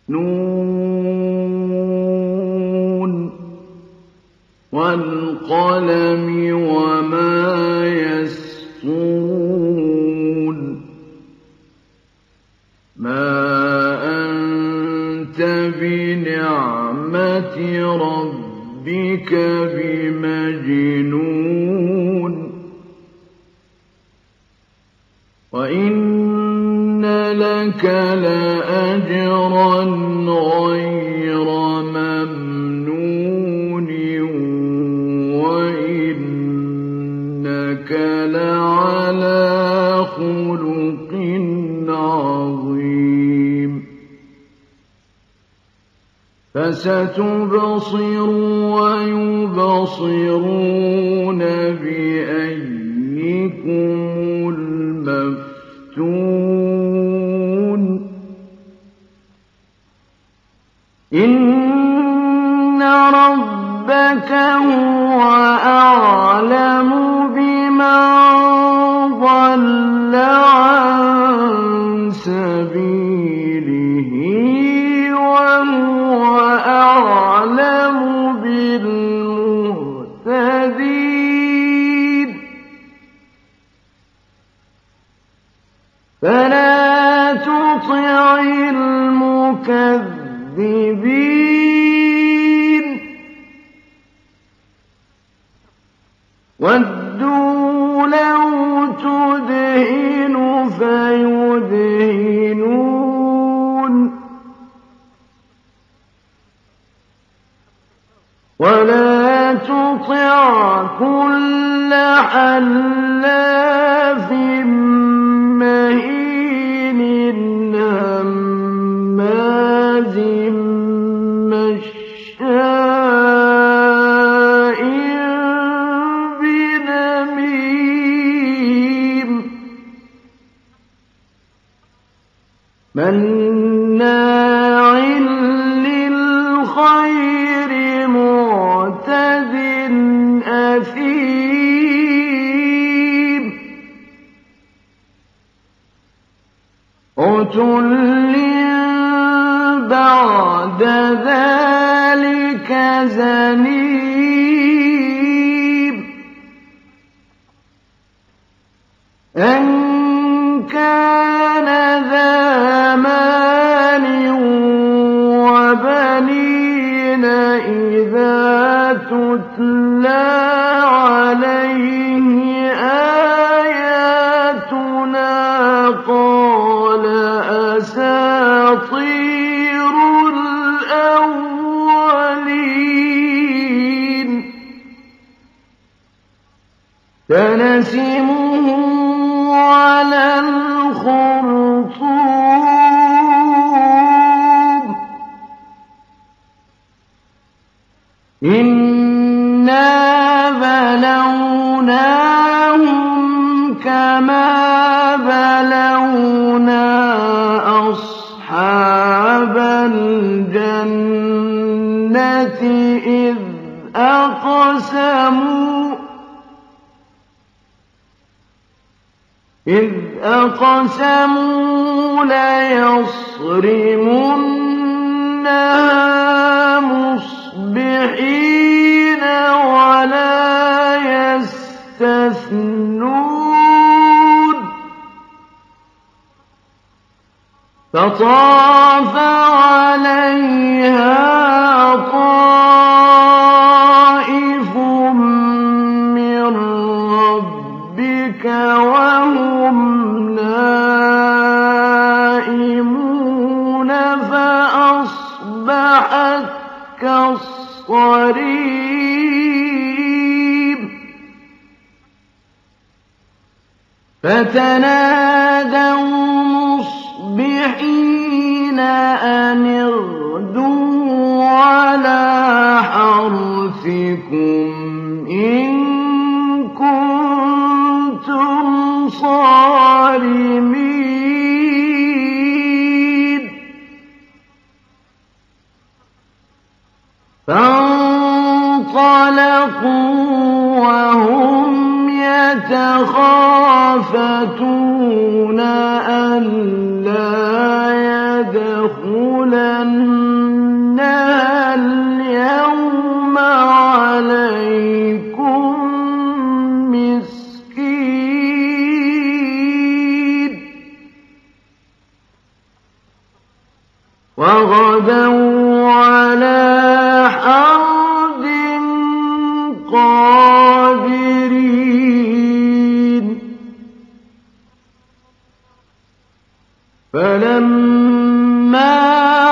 نون والقلم وما يسطرون ما أنت بنعمة ربك بمجنون وإن لك لأجرا غير ممنون وإنك لعلى خلق عظيم فستبصر ويبصرون بأيكم المفتون إن ربك هو أعلم بمن ضل عن سبيله وهو أعلم بالمهتدين فلا تطع المكذبين ودوا لو تدهن فيدهنون ولا تطع كل حلاف مهين هماز مشاء بنميم مناع للخير معتد أثيم عتل بعد ذلك زنيم أن كان ذا مال وبنين إذا تتلى عليه آياتنا قال أساطير الأولين سنسمه على الخرطوم إنا بلوناهم كما بلونا أصحاب الجنة إذ أقسموا ليصرمنها مصبحين ولا يستثنون فطاف عليها طائف من ربك وهم نائمون فأصبحت كالصريم فتنادوا مصبحين أن اغدوا على حرثكم إن كنتم صارمين فانطلقوا وهم يتخافتون ألا يدخلونها لنزولنها اليوم عليكم مسكين وغدوا على حرد قادرين فلما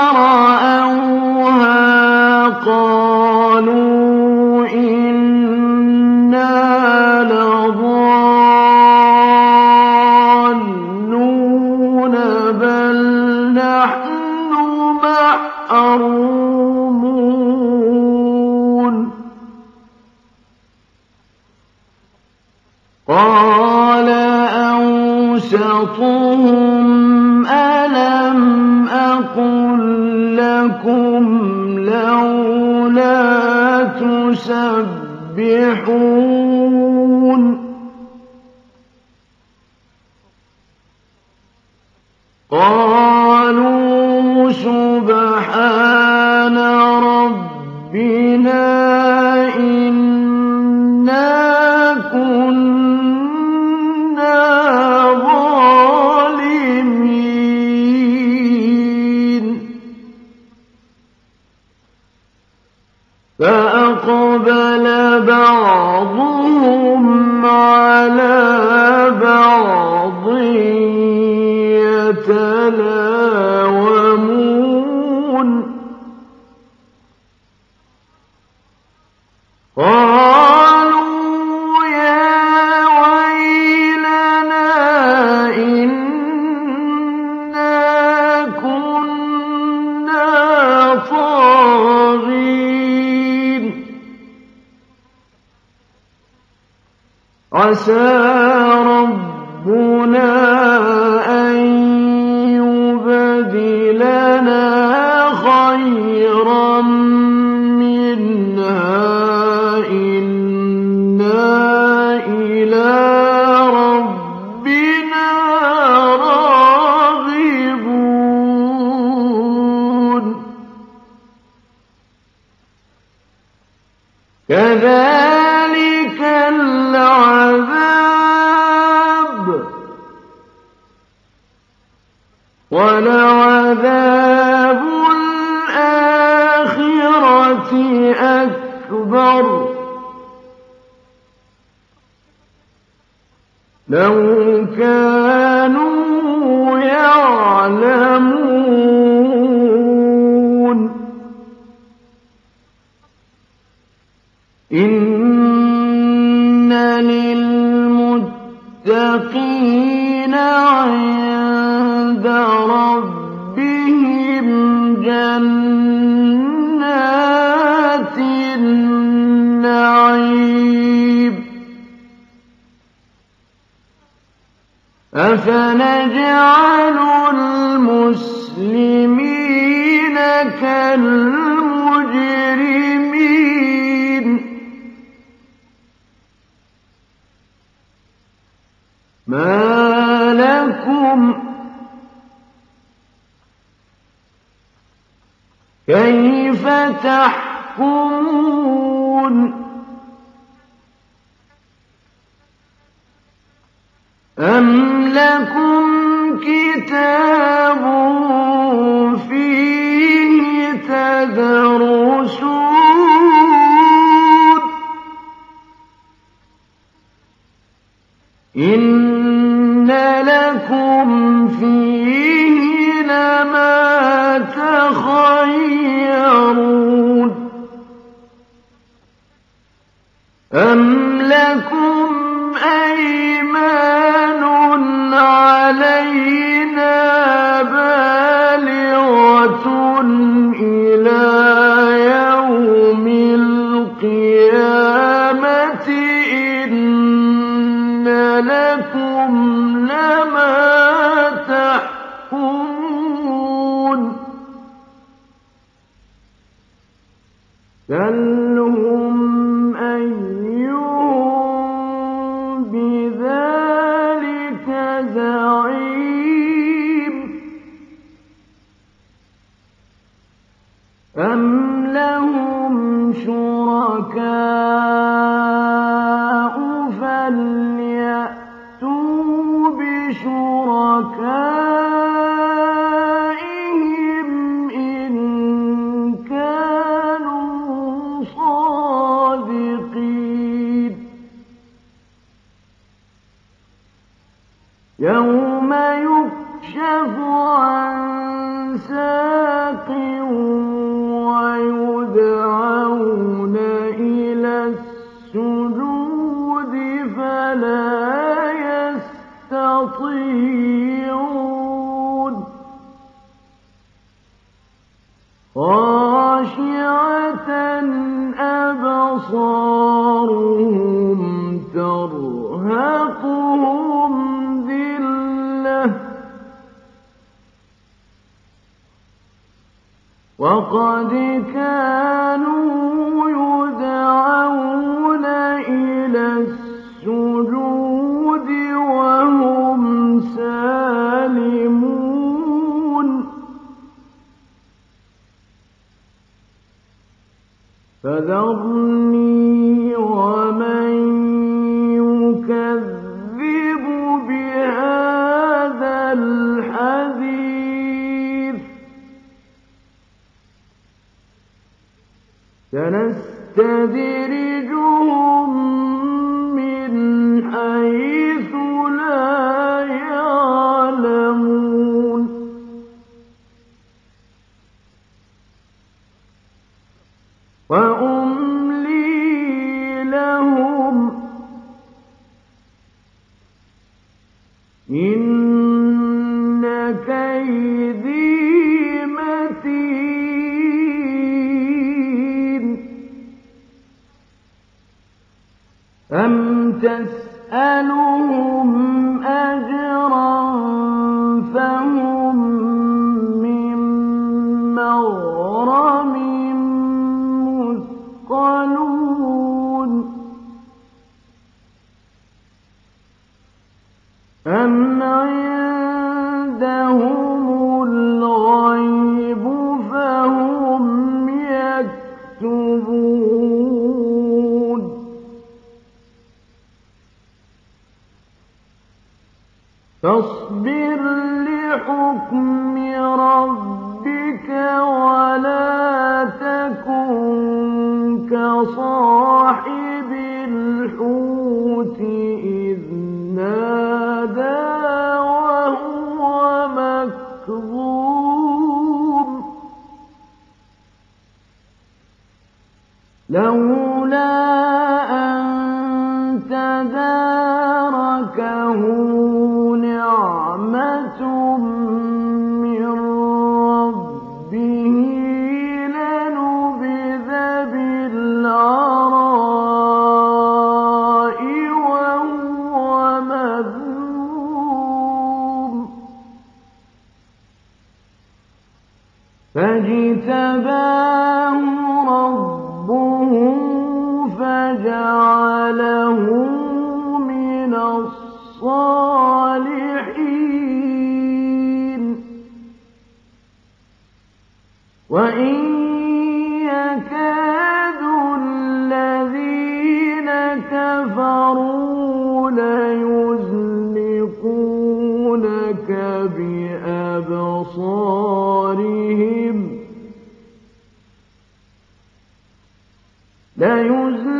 رأوها قالوا إنا لضالون بل نحن محرومون قال أوسطهم ألم أقل لكم لولا تسبحون قالوا سبحان ربنا إنا كنا ظالمين فأقبل بعضهم على بعض يتلاومون قالوا يا ويلنا إنا كنا طاغين عسى ربنا أن يبدلنا خيرا منها إنا إلى ربنا راغبون كذلك العذاب ولعذاب الآخرة أكبر لو كانوا يعلمون إن للمتقين عند ربهم جنات النعيم أفنجعل المسلمين كالمجرمين ما لكم كيف تحكمون أم لكم كتاب فيه تدرسون إن لكم فيه لما تخيرون أم لكم أيمان علينا بالغة إلى يوم القيامة إن لكم لما تحكمون سلهم أيهم بذلك زعيم أَمْ لَهُمْ شُرَكَاءُ فَلْيَأْتُوا بِشُرَكَائِهِمْ إِن كَانُوا صَادِقِينَ يَوْمَ يُكْشَفُ عَن سَاقٍ وَيُدْعَوْنَ إِلَى السُّجُودِ فَلَا يَسْتَطِيعُونَ خَاشِعَةً أَبْصَارُهُمْ تَرْهَقُهُمْ ذِلَّةٌ وَقَدْ كَانُوا يُدْعَوْنَ إِلَى السُّجُودِ وَهُمْ سَالِمُونَ فَذَرْنِي وَمَن يُكَذِّبُ بِهَٰذَا الْحَدِيثِ سَنَسْتَدْرِجُهُم مِّنْ حَيْثُ لَا يَعْلَمُونَ وَأُمْلِي لَهُمْ إِنَّ كَيْدِي مَتِينٌ أَمْ تَسْأَلُهُمْ أَجْرًا فَهُم مِّن مَّغْرَمٍ مثقلون أَمْ عِندَهُمُ الْغَيْبُ فَهُمْ يَكْتُبُونَ فاصبر لحكم ربك ولا تكن كصاحب الحوت إذ نادى وهو مكظوم لولا أن تداركه نعمة من ربه لنبذ بالعراء وهو مذموم فاجتباه ربه فجعله من الصالحين وإن يكاد الذين كفروا ليزلقونك بأبصارهم